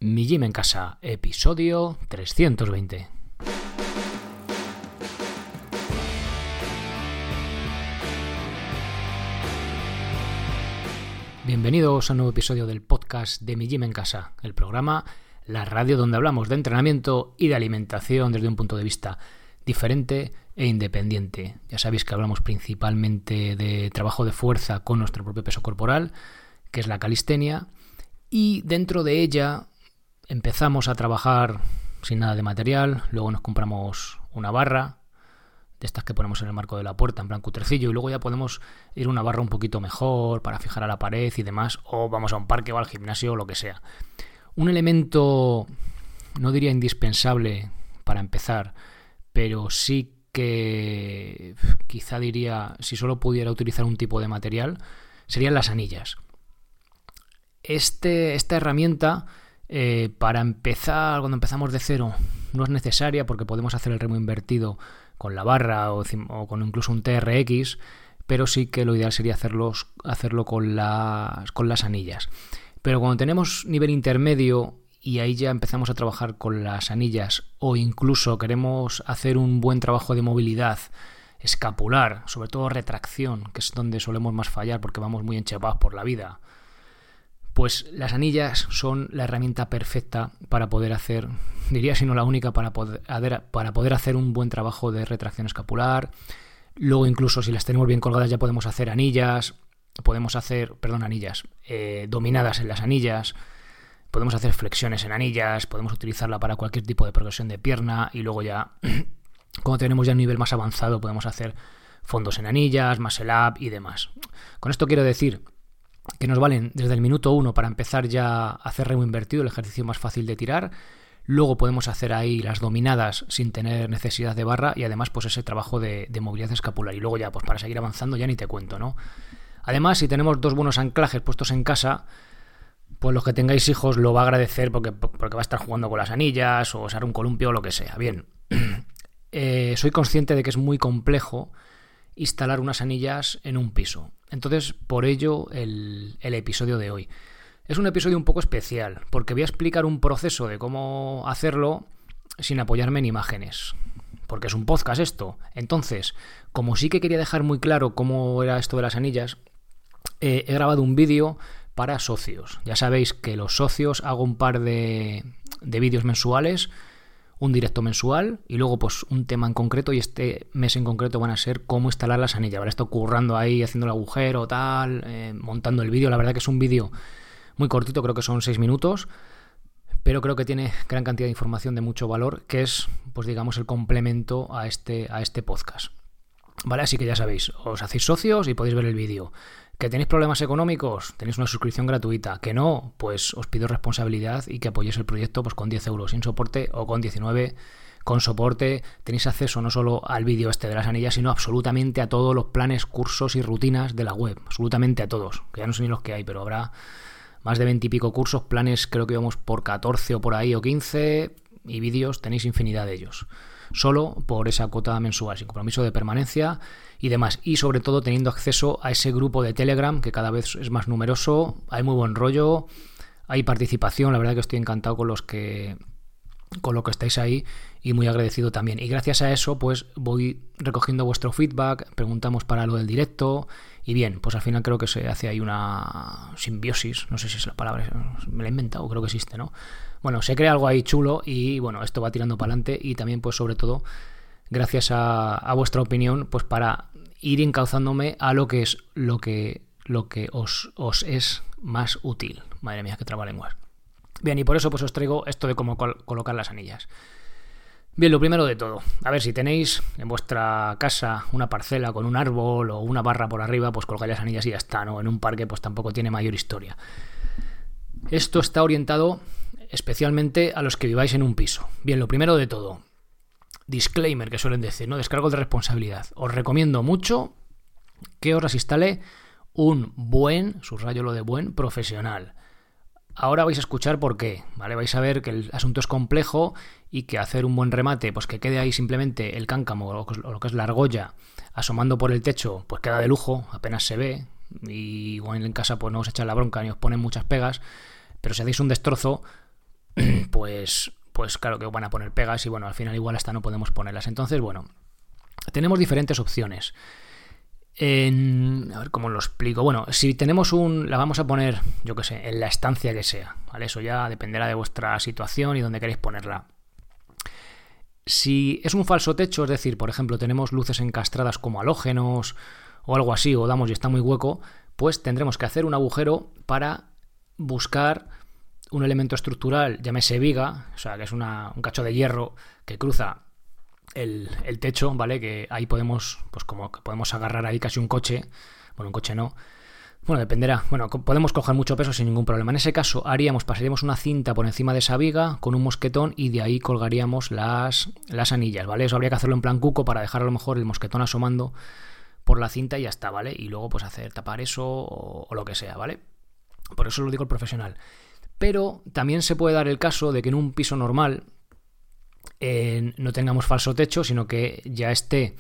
Mi Gym en Casa, episodio 320. Bienvenidos a un nuevo episodio del podcast de Mi Gym en Casa, el programa, la radio donde hablamos de entrenamiento y de alimentación desde un punto de vista diferente e independiente. Ya sabéis que hablamos principalmente de trabajo de fuerza con nuestro propio peso corporal, que es la calistenia, y dentro de ella empezamos a trabajar sin nada de material, luego nos compramos una barra, de estas que ponemos en el marco de la puerta, en plan cutrecillo, y luego ya podemos ir a una barra un poquito mejor para fijar a la pared y demás, o vamos a un parque o al gimnasio o lo que sea. Un elemento, no diría indispensable para empezar, pero sí que quizá diría, si solo pudiera utilizar un tipo de material, serían las anillas. Esta herramienta, para empezar, cuando empezamos de cero, no es necesaria porque podemos hacer el remo invertido con la barra o con incluso un TRX, pero sí que lo ideal sería hacerlo con las anillas. Pero cuando tenemos nivel intermedio y ahí ya empezamos a trabajar con las anillas, o incluso queremos hacer un buen trabajo de movilidad escapular, sobre todo retracción, que es donde solemos más fallar porque vamos muy enchepados por la vida, pues las anillas son la herramienta perfecta para poder hacer, diría si no la única, para poder hacer un buen trabajo de retracción escapular. Luego incluso si las tenemos bien colgadas ya podemos hacer dominadas en las anillas, podemos hacer flexiones en anillas, podemos utilizarla para cualquier tipo de progresión de pierna y luego ya, cuando tenemos ya un nivel más avanzado, podemos hacer fondos en anillas, muscle up y demás. Con esto quiero decir que nos valen desde el minuto 1 para empezar ya a hacer remo invertido, el ejercicio más fácil de tirar. Luego podemos hacer ahí las dominadas sin tener necesidad de barra y además pues ese trabajo de movilidad escapular. Y luego ya pues para seguir avanzando ya ni te cuento, ¿no? Además, si tenemos dos buenos anclajes puestos en casa, pues los que tengáis hijos lo va a agradecer porque va a estar jugando con las anillas o usar un columpio o lo que sea. Bien, soy consciente de que es muy complejo instalar unas anillas en un piso. Entonces, por ello, el episodio de hoy. Es un episodio un poco especial, porque voy a explicar un proceso de cómo hacerlo sin apoyarme en imágenes, porque es un podcast esto. Entonces, como sí que quería dejar muy claro cómo era esto de las anillas, he grabado un vídeo para socios. Ya sabéis que los socios hago un par de vídeos mensuales, un directo mensual y luego pues un tema en concreto, y este mes en concreto van a ser cómo instalar las anillas. Ahora estoy currando ahí, haciendo el agujero, montando el vídeo. La verdad que es un vídeo muy cortito, creo que son 6 minutos, pero creo que tiene gran cantidad de información de mucho valor, que es, pues digamos, el complemento a este podcast. Vale, así que ya sabéis, os hacéis socios y podéis ver el vídeo. ¿Que tenéis problemas económicos? Tenéis una suscripción gratuita. ¿Que no? Pues os pido responsabilidad y que apoyéis el proyecto pues con 10 euros sin soporte o con 19 con soporte. Tenéis acceso no solo al vídeo este de las anillas, sino absolutamente a todos los planes, cursos y rutinas de la web. Absolutamente a todos. Que ya no sé ni los que hay, pero habrá más de 20 y pico cursos, planes creo que vamos por 14 o por ahí o 15, y vídeos tenéis infinidad de ellos. Solo por esa cuota mensual, sin compromiso de permanencia y demás. Y sobre todo teniendo acceso a ese grupo de Telegram que cada vez es más numeroso, hay muy buen rollo, hay participación, la verdad que estoy encantado con lo que estáis ahí y muy agradecido también. Y gracias a eso pues voy recogiendo vuestro feedback, preguntamos para lo del directo y bien, pues al final creo que se hace ahí una simbiosis, no sé si es la palabra, me la he inventado, creo que existe, ¿no? Bueno, se crea algo ahí chulo y bueno, esto va tirando para adelante y también pues sobre todo gracias a vuestra opinión pues para ir encauzándome a lo que es lo que os es más útil. Madre mía, qué trabalenguas. Bien, y por eso pues os traigo esto de cómo colocar las anillas. Bien, lo primero de todo, a ver, si tenéis en vuestra casa una parcela con un árbol o una barra por arriba, pues colgáis las anillas y ya está, ¿no? En un parque pues tampoco tiene mayor historia. Esto está orientado especialmente a los que viváis en un piso. Bien, lo primero de todo, disclaimer que suelen decir, ¿no? Descargo de responsabilidad. Os recomiendo mucho que os las instale un buen, subrayo lo de buen, profesional. Ahora vais a escuchar por qué, ¿vale? Vais a ver que el asunto es complejo y que hacer un buen remate, pues que quede ahí simplemente el cáncamo o lo que es la argolla asomando por el techo, pues queda de lujo, apenas se ve, y igual en casa pues no os echan la bronca ni os ponen muchas pegas, pero si hacéis un destrozo, pues claro que van a poner pegas y bueno, al final igual hasta no podemos ponerlas. Entonces, bueno, tenemos diferentes opciones. A ver cómo lo explico. Bueno, si tenemos la vamos a poner, yo qué sé, en la estancia que sea, ¿vale? Eso ya dependerá de vuestra situación y dónde queréis ponerla. Si es un falso techo, es decir, por ejemplo, tenemos luces encastradas como halógenos o algo así, o damos y está muy hueco, pues tendremos que hacer un agujero para buscar un elemento estructural, llámese viga, o sea, que es un cacho de hierro que cruza el techo, ¿vale? Que ahí podemos, pues como que podemos agarrar ahí casi un coche. Bueno, un coche no. Bueno, dependerá. Bueno, podemos coger mucho peso sin ningún problema. En ese caso pasaríamos una cinta por encima de esa viga con un mosquetón y de ahí colgaríamos las anillas, ¿vale? Eso habría que hacerlo en plan cuco para dejar a lo mejor el mosquetón asomando por la cinta y ya está, ¿vale? Y luego pues tapar eso o lo que sea, ¿vale? Por eso lo digo el profesional. Pero también se puede dar el caso de que en un piso normal no tengamos falso techo, sino que ya esté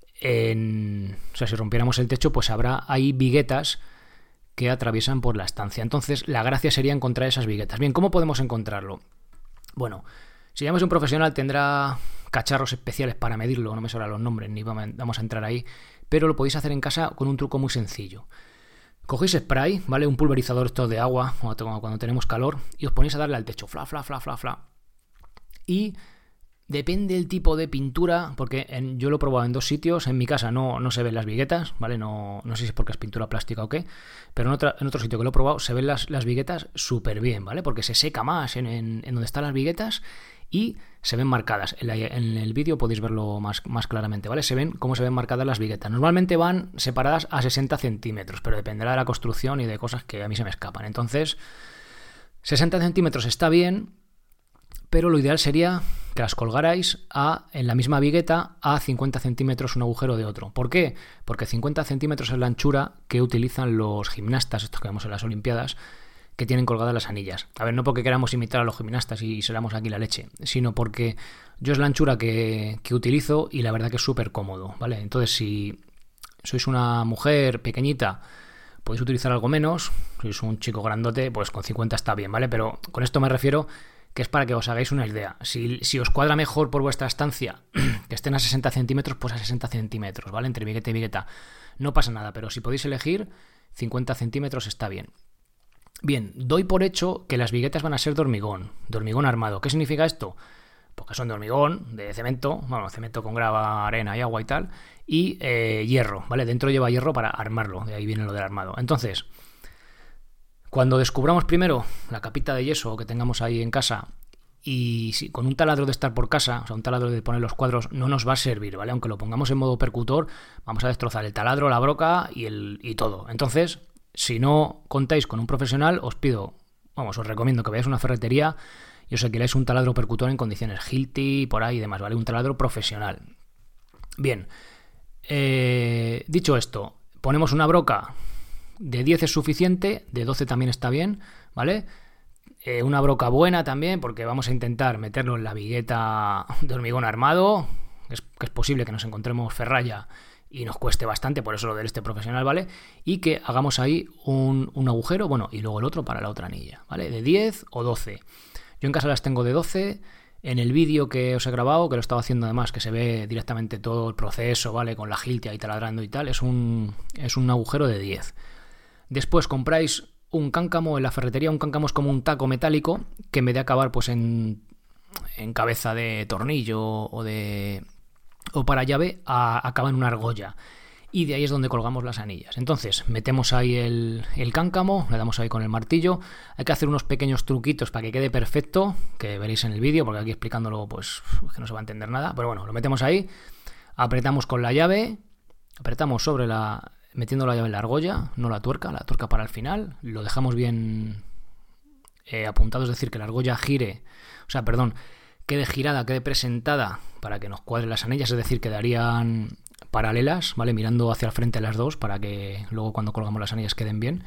o sea, si rompiéramos el techo, pues habrá ahí viguetas que atraviesan por la estancia. Entonces, la gracia sería encontrar esas viguetas. Bien, ¿cómo podemos encontrarlo? Bueno, si llamas a un profesional tendrá cacharros especiales para medirlo, no me sobran los nombres, ni vamos a entrar ahí, pero lo podéis hacer en casa con un truco muy sencillo. Cogéis spray, ¿vale? Un pulverizador esto de agua, cuando tenemos calor, y os ponéis a darle al techo, fla, fla, fla, fla, fla. Y depende del tipo de pintura, porque yo lo he probado en 2 sitios. En mi casa no se ven las viguetas, ¿vale? No sé si es porque es pintura plástica o qué, pero en otro sitio que lo he probado se ven las viguetas súper bien, ¿vale? Porque se seca más en donde están las viguetas y se ven marcadas. En el vídeo podéis verlo más claramente, ¿vale? Se ven cómo se ven marcadas las viguetas. Normalmente van separadas a 60 centímetros, pero dependerá de la construcción y de cosas que a mí se me escapan. Entonces, 60 centímetros está bien, pero lo ideal sería que las colgarais en la misma vigueta a 50 centímetros un agujero de otro. ¿Por qué? Porque 50 centímetros es la anchura que utilizan los gimnastas, estos que vemos en las Olimpiadas, que tienen colgadas las anillas. A ver, no porque queramos imitar a los gimnastas y seramos aquí la leche, sino porque yo es la anchura que utilizo y la verdad que es súper cómodo, ¿vale? Entonces, si sois una mujer pequeñita, podéis utilizar algo menos. Si sois un chico grandote, pues con 50 está bien, ¿vale? Pero con esto me refiero que es para que os hagáis una idea. Si os cuadra mejor por vuestra estancia que estén a 60 centímetros, pues a 60 centímetros, ¿vale? Entre vigueta y vigueta. No pasa nada, pero si podéis elegir, 50 centímetros está bien. Bien, doy por hecho que las viguetas van a ser de hormigón armado. ¿Qué significa esto? Porque son de hormigón, de cemento, bueno, cemento con grava, arena y agua y tal, y hierro, ¿vale? Dentro lleva hierro para armarlo, de ahí viene lo del armado. Entonces, cuando descubramos primero la capita de yeso que tengamos ahí en casa, y si con un taladro de estar por casa, o sea, un taladro de poner los cuadros, no nos va a servir, ¿vale? Aunque lo pongamos en modo percutor, vamos a destrozar el taladro, la broca y todo. Entonces, si no contáis con un profesional, os recomiendo que vayáis a una ferretería y os alquiláis un taladro percutor en condiciones Hilti, por ahí y demás, ¿vale? Un taladro profesional. Bien, dicho esto, ponemos una broca. De 10 es suficiente, de 12 también está bien, ¿vale? Una broca buena también, porque vamos a intentar meterlo en la vigueta de hormigón armado, que es posible que nos encontremos ferralla y nos cueste bastante, por eso lo del profesional, ¿vale? Y que hagamos ahí un agujero, bueno, y luego el otro para la otra anilla, ¿vale? De 10 o 12. Yo en casa las tengo de 12. En el vídeo que os he grabado, que lo estaba haciendo además, que se ve directamente todo el proceso, ¿vale? Con la Hilti ahí taladrando y tal, es un agujero de 10. Después compráis un cáncamo en la ferretería. Un cáncamo es como un taco metálico que en vez de acabar pues en cabeza de tornillo o para llave, acaba en una argolla. Y de ahí es donde colgamos las anillas. Entonces metemos ahí el cáncamo, le damos ahí con el martillo. Hay que hacer unos pequeños truquitos para que quede perfecto, que veréis en el vídeo, porque aquí explicándolo pues que no se va a entender nada. Pero bueno, lo metemos ahí, apretamos con la llave, apretamos metiendo la llave en la argolla, no la tuerca para el final, lo dejamos bien apuntado, es decir, que la argolla quede girada, quede presentada para que nos cuadren las anillas, es decir, quedarían paralelas, ¿vale? Mirando hacia el frente las dos para que luego cuando colgamos las anillas queden bien.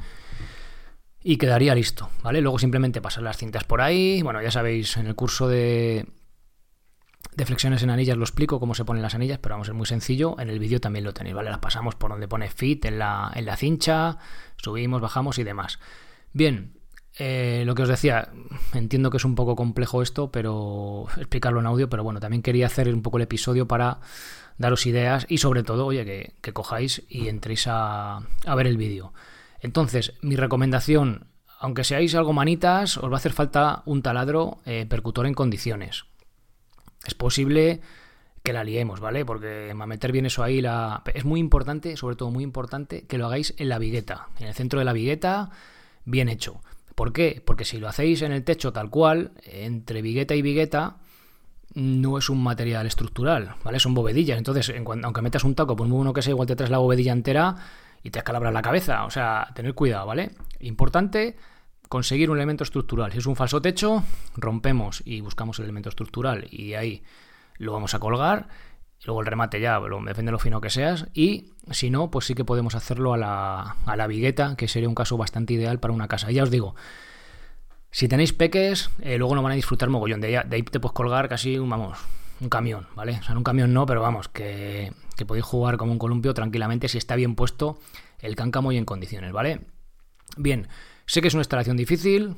Y quedaría listo, ¿vale? Luego simplemente pasar las cintas por ahí. Bueno, ya sabéis, en el curso de flexiones en anillas lo explico cómo se ponen las anillas, pero vamos, es muy sencillo. En el vídeo también lo tenéis, ¿vale? Las pasamos por donde pone fit en la cincha, subimos, bajamos y demás. Bien, Lo que os decía, entiendo que es un poco complejo esto, pero explicarlo en audio, pero bueno, también quería hacer un poco el episodio para daros ideas y sobre todo, oye, que cojáis y entréis a ver el vídeo. Entonces, mi recomendación, aunque seáis algo manitas, os va a hacer falta un taladro percutor en condiciones. Es posible que la liemos, ¿vale? Porque a meter bien eso ahí es muy importante, sobre todo muy importante, que lo hagáis en la vigueta, en el centro de la vigueta, bien hecho. ¿Por qué? Porque si lo hacéis en el techo tal cual, entre vigueta y vigueta, no es un material estructural, ¿vale? Son bovedillas. Entonces, aunque metas un taco, por muy bueno que sea, igual te traes la bovedilla entera y te escalabras la cabeza. O sea, tener cuidado, ¿vale? Importante conseguir un elemento estructural. Si es un falso techo, rompemos y buscamos el elemento estructural y ahí lo vamos a colgar. Luego el remate ya, depende de lo fino que seas. Y si no, pues sí que podemos hacerlo a la vigueta, que sería un caso bastante ideal para una casa. Y ya os digo, si tenéis peques, luego no van a disfrutar mogollón. De ahí te puedes colgar casi un camión, ¿vale? O sea, en un camión no, pero vamos, que podéis jugar como un columpio tranquilamente si está bien puesto el cáncamo y en condiciones, ¿vale? Bien, sé que es una instalación difícil,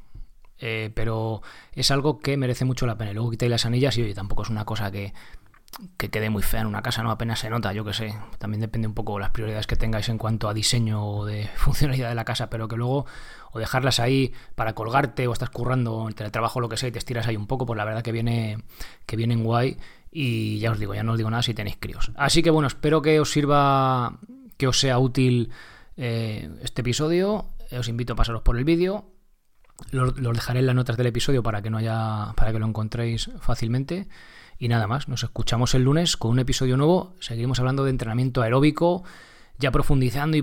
pero es algo que merece mucho la pena. Y luego quitáis las anillas y oye, tampoco es una cosa que quede muy fea en una casa, ¿no? Apenas se nota, yo que sé. También depende un poco de las prioridades que tengáis en cuanto a diseño o de funcionalidad de la casa, pero que luego o dejarlas ahí para colgarte o estás currando en teletrabajo o lo que sea y te estiras ahí un poco, pues la verdad que vienen guay. Y ya os digo, ya no os digo nada si tenéis críos. Así que bueno, espero que os sirva, que os sea útil este episodio. Os invito a pasaros por el vídeo. Los dejaré en las notas del episodio para que lo encontréis fácilmente. Y nada más, nos escuchamos el lunes con un episodio nuevo. Seguiremos hablando de entrenamiento aeróbico, ya profundizando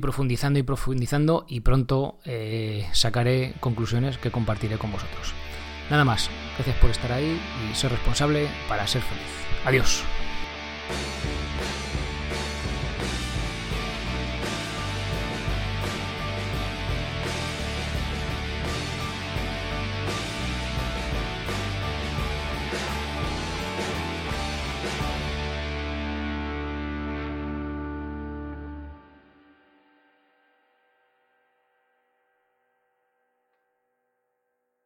y pronto sacaré conclusiones que compartiré con vosotros. Nada más, gracias por estar ahí y ser responsable para ser feliz. Adiós.